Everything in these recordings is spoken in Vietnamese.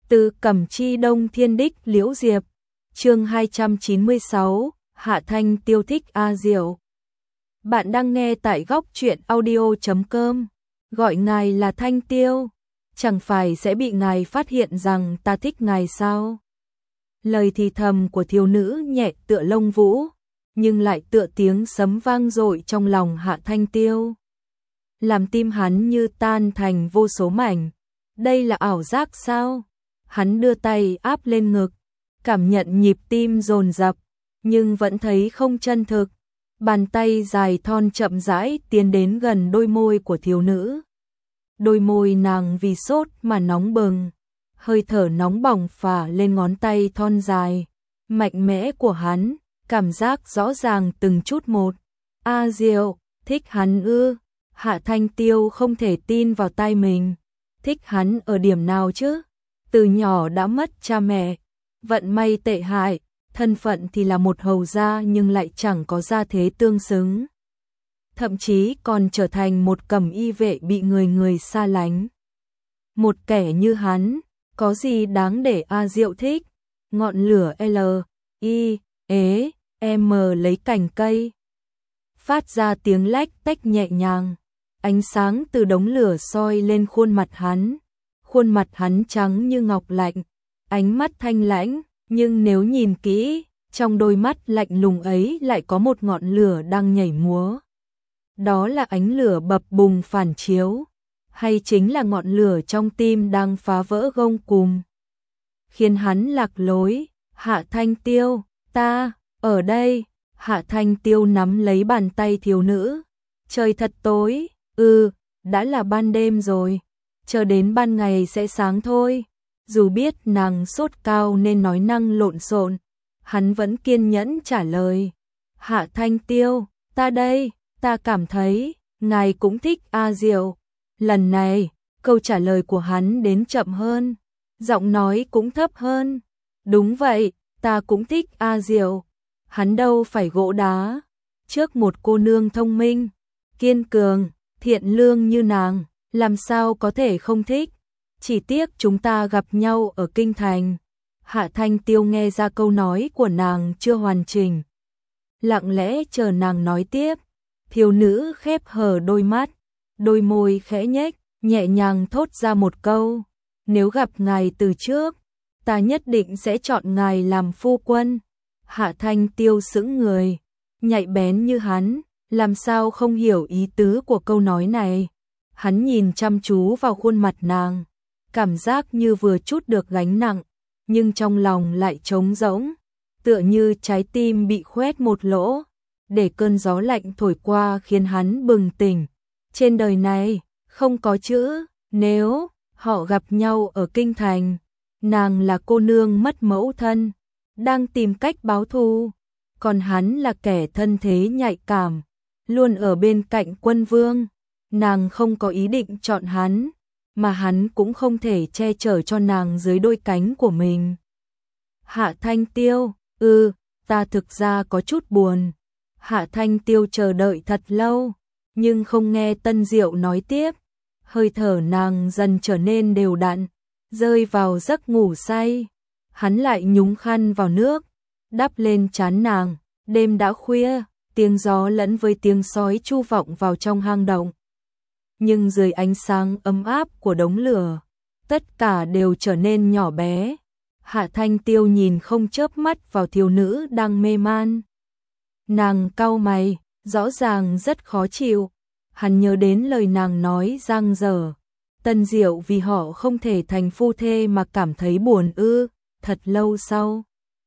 Từ Cẩm Chi Đông Thiên Đích Liễu Diệp. Chương 296, Hạ Thanh Tiêu thích A Diệu. Bạn đang nghe tại góc truyện audio.com. Gọi ngài là Thanh Tiêu, chẳng phải sẽ bị ngài phát hiện rằng ta thích ngài sao? Lời thì thầm của thiếu nữ nhẹ tựa lông vũ, nhưng lại tựa tiếng sấm vang dội trong lòng Hạ Thanh Tiêu, làm tim hắn như tan thành vô số mảnh. Đây là ảo giác sao? Hắn đưa tay áp lên ngực, cảm nhận nhịp tim dồn dập, nhưng vẫn thấy không chân thực. Bàn tay dài thon chậm rãi tiến đến gần đôi môi của thiếu nữ. Đôi môi nàng vì sốt mà nóng bừng, hơi thở nóng bỏng phả lên ngón tay thon dài, mạnh mẽ của hắn, cảm giác rõ ràng từng chút một. A Diệu, thích hắn ư? Hạ Thanh Tiêu không thể tin vào tai mình. Thích hắn ở điểm nào chứ? Từ nhỏ đã mất cha mẹ, vận may tệ hại, thân phận thì là một hầu gia nhưng lại chẳng có gia thế tương xứng. Thậm chí còn trở thành một cẩm y vệ bị người người xa lánh. Một kẻ như hắn, có gì đáng để A Diệu thích? Ngọn lửa L, I, ế, M lấy cành cây, phát ra tiếng lách tách nhẹ nhàng. Ánh sáng từ đống lửa soi lên khuôn mặt hắn. Khuôn mặt hắn trắng như ngọc lạnh, ánh mắt thanh lãnh, nhưng nếu nhìn kỹ, trong đôi mắt lạnh lùng ấy lại có một ngọn lửa đang nhảy múa. Đó là ánh lửa bập bùng phản chiếu, hay chính là ngọn lửa trong tim đang phá vỡ gông cùm, khiến hắn lạc lối. Hạ Thanh Tiêu, ta, ở đây. Hạ Thanh Tiêu nắm lấy bàn tay thiếu nữ. Trời thật tối, đã là ban đêm rồi, chờ đến ban ngày sẽ sáng thôi. Dù biết nàng sốt cao nên nói năng lộn xộn, hắn vẫn kiên nhẫn trả lời. Hạ Thanh Tiêu, ta đây, ta cảm thấy, ngài cũng thích A Diệu. Lần này, câu trả lời của hắn đến chậm hơn, giọng nói cũng thấp hơn. Đúng vậy, ta cũng thích A Diệu. Hắn đâu phải gỗ đá, trước một cô nương thông minh, kiên cường, thiện lương như nàng, làm sao có thể không thích. Chỉ tiếc chúng ta gặp nhau ở kinh thành. Hạ Thanh Tiêu nghe ra câu nói của nàng chưa hoàn chỉnh, lặng lẽ chờ nàng nói tiếp. Thiếu nữ khép hờ đôi mắt, đôi môi khẽ nhếch, nhẹ nhàng thốt ra một câu. Nếu gặp ngài từ trước, ta nhất định sẽ chọn ngài làm phu quân. Hạ Thanh Tiêu sững người, nhạy bén như hắn, làm sao không hiểu ý tứ của câu nói này. Hắn nhìn chăm chú vào khuôn mặt nàng, cảm giác như vừa trút được gánh nặng, nhưng trong lòng lại trống rỗng, tựa như trái tim bị khoét một lỗ, để cơn gió lạnh thổi qua khiến hắn bừng tỉnh. Trên đời này, không có chữ nếu. Họ gặp nhau ở kinh thành, nàng là cô nương mất mẫu thân, đang tìm cách báo thù, còn hắn là kẻ thân thế nhạy cảm, luôn ở bên cạnh quân vương. Nàng không có ý định chọn hắn, mà hắn cũng không thể che chở cho nàng dưới đôi cánh của mình. Hạ Thanh Tiêu, ta thực ra có chút buồn. Hạ Thanh Tiêu chờ đợi thật lâu, nhưng không nghe Tân Diệu nói tiếp. Hơi thở nàng dần trở nên đều đặn, rơi vào giấc ngủ say. Hắn lại nhúng khăn vào nước, đắp lên trán nàng. Đêm đã khuya, tiếng gió lẫn với tiếng sói chu vọng vào trong hang động. Nhưng dưới ánh sáng ấm áp của đống lửa, tất cả đều trở nên nhỏ bé. Hạ Thanh Tiêu nhìn không chớp mắt vào thiếu nữ đang mê man. Nàng cau mày, rõ ràng rất khó chịu. Hắn nhớ đến lời nàng nói dang dở. Tân Diệu vì họ không thể thành phu thê mà cảm thấy buồn ư? Thật lâu sau,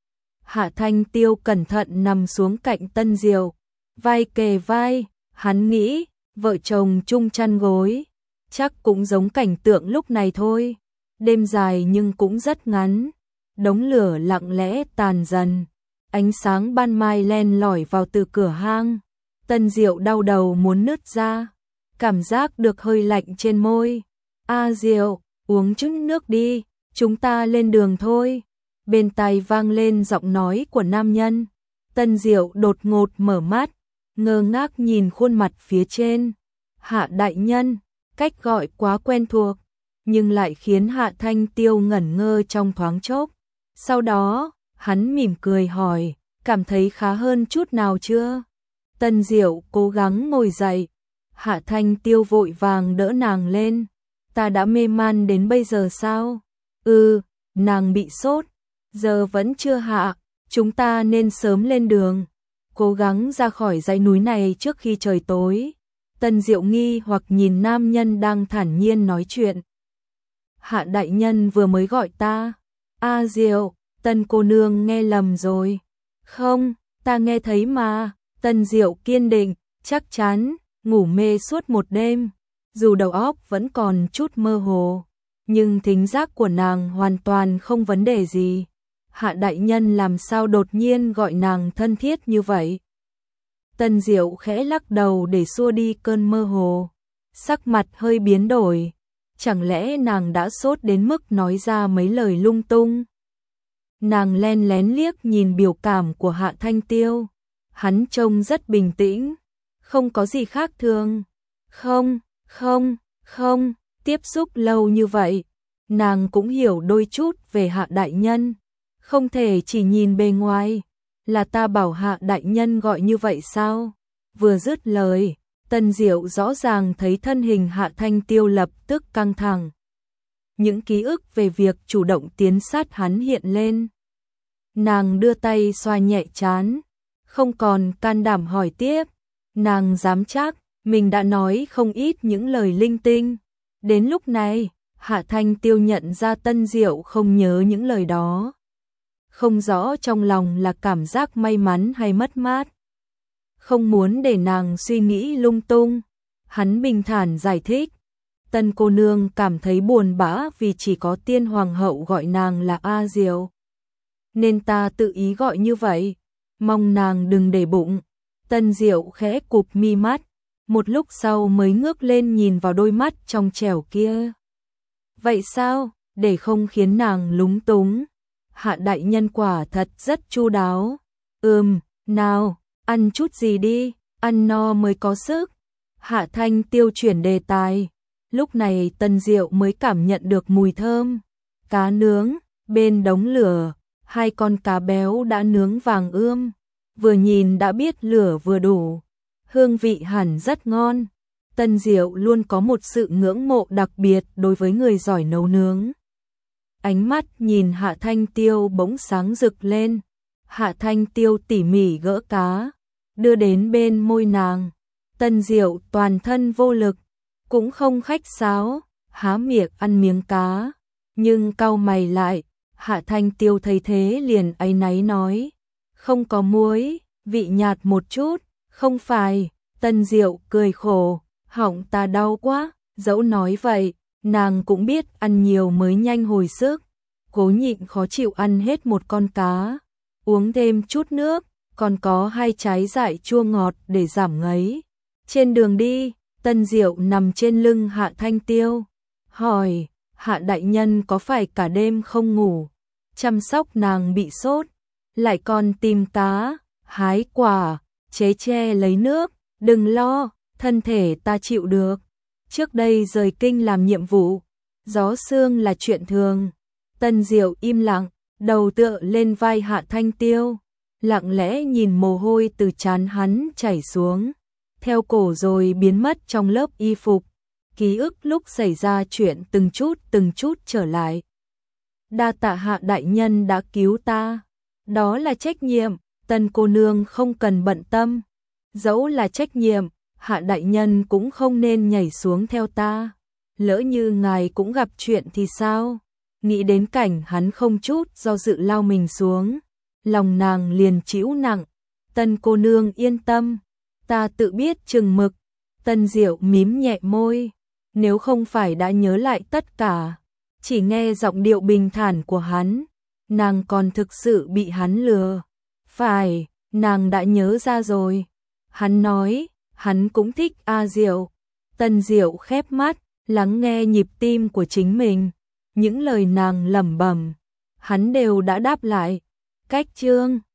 Hạ Thanh Tiêu cẩn thận nằm xuống cạnh Tân Diệu, vai kề vai. Hắn nghĩ, vợ chồng chung chăn gối, chắc cũng giống cảnh tượng lúc này thôi. Đêm dài nhưng cũng rất ngắn. Đống lửa lặng lẽ tàn dần, ánh sáng ban mai len lỏi vào từ cửa hang. Tân Diệu đau đầu muốn nứt ra, cảm giác được hơi lạnh trên môi. A Diệu, uống chút nước đi, chúng ta lên đường thôi. Bên tai vang lên giọng nói của nam nhân. Tân Diệu đột ngột mở mắt, ngơ ngác nhìn khuôn mặt phía trên. Hạ đại nhân, cách gọi quá quen thuộc, nhưng lại khiến Hạ Thanh Tiêu ngẩn ngơ trong thoáng chốc. Sau đó, hắn mỉm cười hỏi, cảm thấy khá hơn chút nào chưa? Tân Diệu cố gắng ngồi dậy. Hạ Thanh Tiêu vội vàng đỡ nàng lên. Ta đã mê man đến bây giờ sao? Nàng bị sốt. Giờ vẫn chưa hạ, chúng ta nên sớm lên đường. Cố gắng ra khỏi dãy núi này trước khi trời tối. Tân Diệu nghi hoặc nhìn nam nhân đang thản nhiên nói chuyện. Hạ đại nhân vừa mới gọi ta. A Diệu, Tân cô nương nghe lầm rồi. Không, ta nghe thấy mà. Tân Diệu kiên định, chắc chắn, ngủ mê suốt một đêm. Dù đầu óc vẫn còn chút mơ hồ, nhưng thính giác của nàng hoàn toàn không vấn đề gì. Hạ đại nhân làm sao đột nhiên gọi nàng thân thiết như vậy? Tân Diệu khẽ lắc đầu để xua đi cơn mơ hồ. Sắc mặt hơi biến đổi. Chẳng lẽ nàng đã sốt đến mức nói ra mấy lời lung tung? Nàng len lén liếc nhìn biểu cảm của Hạ Thanh Tiêu. Hắn trông rất bình tĩnh, không có gì khác thường. Không, tiếp xúc lâu như vậy, nàng cũng hiểu đôi chút về Hạ đại nhân. Không thể chỉ nhìn bề ngoài. Là ta bảo Hạ đại nhân gọi như vậy sao? Vừa dứt lời, Tân Diệu rõ ràng thấy thân hình Hạ Thanh Tiêu lập tức căng thẳng. Những ký ức về việc chủ động tiến sát hắn hiện lên. Nàng đưa tay xoa nhẹ trán, không còn can đảm hỏi tiếp. Nàng dám chắc mình đã nói không ít những lời linh tinh. Đến lúc này, Hạ Thanh Tiêu nhận ra Tân Diệu không nhớ những lời đó. Không rõ trong lòng là cảm giác may mắn hay mất mát. Không muốn để nàng suy nghĩ lung tung, hắn bình thản giải thích. Tân cô nương cảm thấy buồn bã vì chỉ có tiên hoàng hậu gọi nàng là A Diệu. Nên ta tự ý gọi như vậy, mong nàng đừng để bụng. Tân Diệu khẽ cụp mi mắt, một lúc sau mới ngước lên nhìn vào đôi mắt trong trẻo kia. Vậy sao, để không khiến nàng lúng túng? Hạ đại nhân quả thật rất chu đáo. Nào, ăn chút gì đi, ăn no mới có sức. Hạ Thanh Tiêu chuyển đề tài. Lúc này Tân Diệu mới cảm nhận được mùi thơm. Cá nướng, bên đống lửa, 2 con cá béo đã nướng vàng ươm. Vừa nhìn đã biết lửa vừa đủ. Hương vị hẳn rất ngon. Tân Diệu luôn có một sự ngưỡng mộ đặc biệt đối với người giỏi nấu nướng. Ánh mắt nhìn Hạ Thanh Tiêu bỗng sáng rực lên. Hạ Thanh Tiêu tỉ mỉ gỡ cá, đưa đến bên môi nàng. Tân Diệu toàn thân vô lực, cũng không khách sáo, há miệng ăn miếng cá. Nhưng cau mày lại, Hạ Thanh Tiêu thấy thế liền áy náy nói. Không có muối, vị nhạt một chút. Không phải. Tân Diệu cười khổ, họng ta đau quá. Dẫu nói vậy, nàng cũng biết ăn nhiều mới nhanh hồi sức. Cố nhịn khó chịu ăn hết một con cá, uống thêm chút nước, còn có 2 trái dại chua ngọt để giảm ngấy. Trên đường đi, Tân Diệu nằm trên lưng Hạ Thanh Tiêu, hỏi, Hạ đại nhân có phải cả đêm không ngủ, chăm sóc nàng bị sốt, lại còn tìm cá, hái quả, chế tre lấy nước, đừng lo, thân thể ta chịu được. Trước đây rời kinh làm nhiệm vụ, gió sương là chuyện thường. Tân Diệu im lặng, đầu tựa lên vai Hạ Thanh Tiêu, lặng lẽ nhìn mồ hôi từ trán hắn chảy xuống, theo cổ rồi biến mất trong lớp y phục. Ký ức lúc xảy ra chuyện từng chút trở lại. Đa tạ Hạ đại nhân đã cứu ta. Đó là trách nhiệm, Tân cô nương không cần bận tâm. Dẫu là trách nhiệm, Hạ đại nhân cũng không nên nhảy xuống theo ta. Lỡ như ngài cũng gặp chuyện thì sao? Nghĩ đến cảnh hắn không chút do dự lao mình xuống, lòng nàng liền trĩu nặng. Tân cô nương yên tâm, ta tự biết chừng mực. Tân Diệu mím nhẹ môi, nếu không phải đã nhớ lại tất cả, chỉ nghe giọng điệu bình thản của hắn, nàng còn thực sự bị hắn lừa. Phải, nàng đã nhớ ra rồi. Hắn nói, hắn cũng thích A Diệu. Tân Diệu khép mắt, lắng nghe nhịp tim của chính mình. Những lời nàng lẩm bẩm, hắn đều đã đáp lại. Cách chương